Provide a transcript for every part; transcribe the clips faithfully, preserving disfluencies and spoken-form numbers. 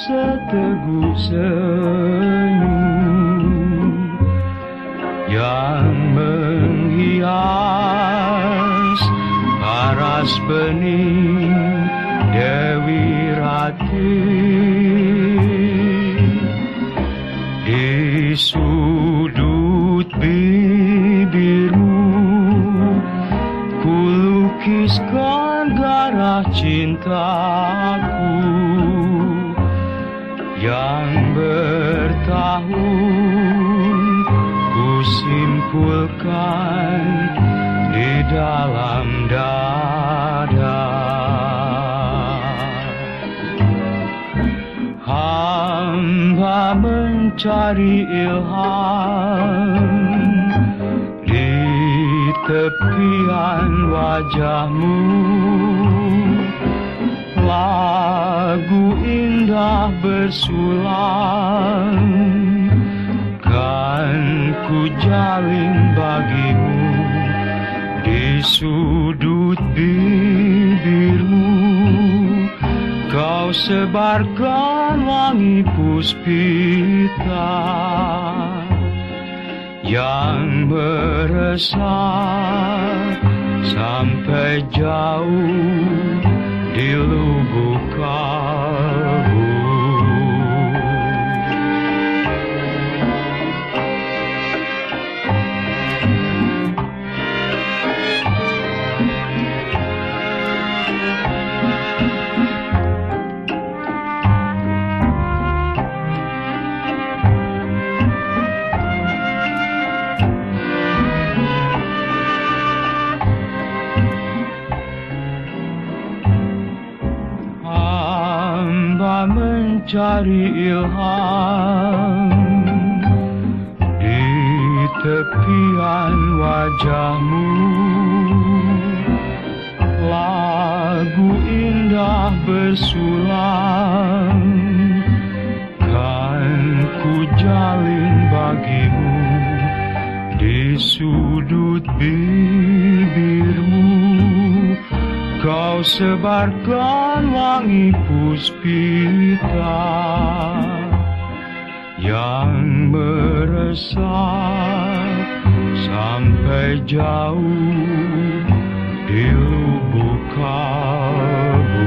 seteguk senyum yang menghias paras bening Dewi Ratih. Di sudut bibirmu kulukiskan darah cintaku yang bertahun ku simpulkan di dalam dada. Hamba mencari ilham di tepian wajahmu, lagu indah bersulang kan ku jalin bagimu. Di sudut bibirmu kau sebarkan wangi puspita yang meresap sampai jauh di lubuk kalbu. Mencari ilham di tepian wajahmu, lagu indah bersulang kan ku jalin bagimu. Di sudut bibirmu kau sebarkan wangi puspita yang meresap sampai jauh di lubuk kalbu.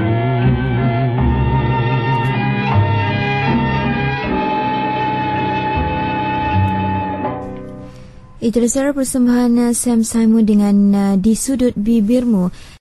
Itu adalah persembahan Sam Simon dengan uh, Di Sudut Bibirmu.